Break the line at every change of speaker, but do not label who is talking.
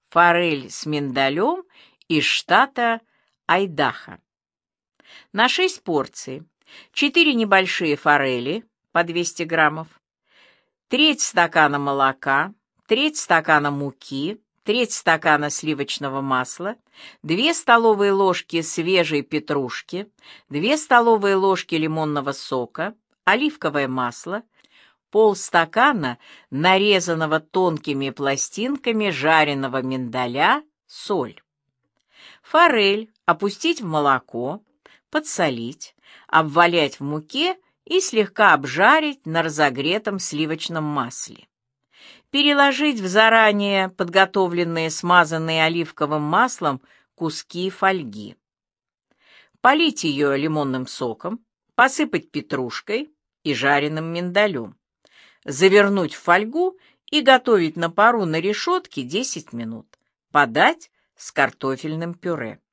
форель с миндалем из штата Айдахо. На 6 порций 4 небольшие форели по 200 граммов, треть стакана молока, треть стакана муки, треть стакана сливочного масла, 2 столовые ложки свежей петрушки, 2 столовые ложки лимонного сока, оливковое масло, полстакана нарезанного тонкими пластинками жареного миндаля, соль. Форель опустить в молоко, подсолить, обвалять в муке и слегка обжарить на разогретом сливочном масле. Переложить в заранее подготовленные, смазанные оливковым маслом куски фольги. Полить ее лимонным соком, посыпать петрушкой и жареным миндалем. Завернуть в фольгу и готовить на пару на решетке 10 минут. Подать с картофельным пюре.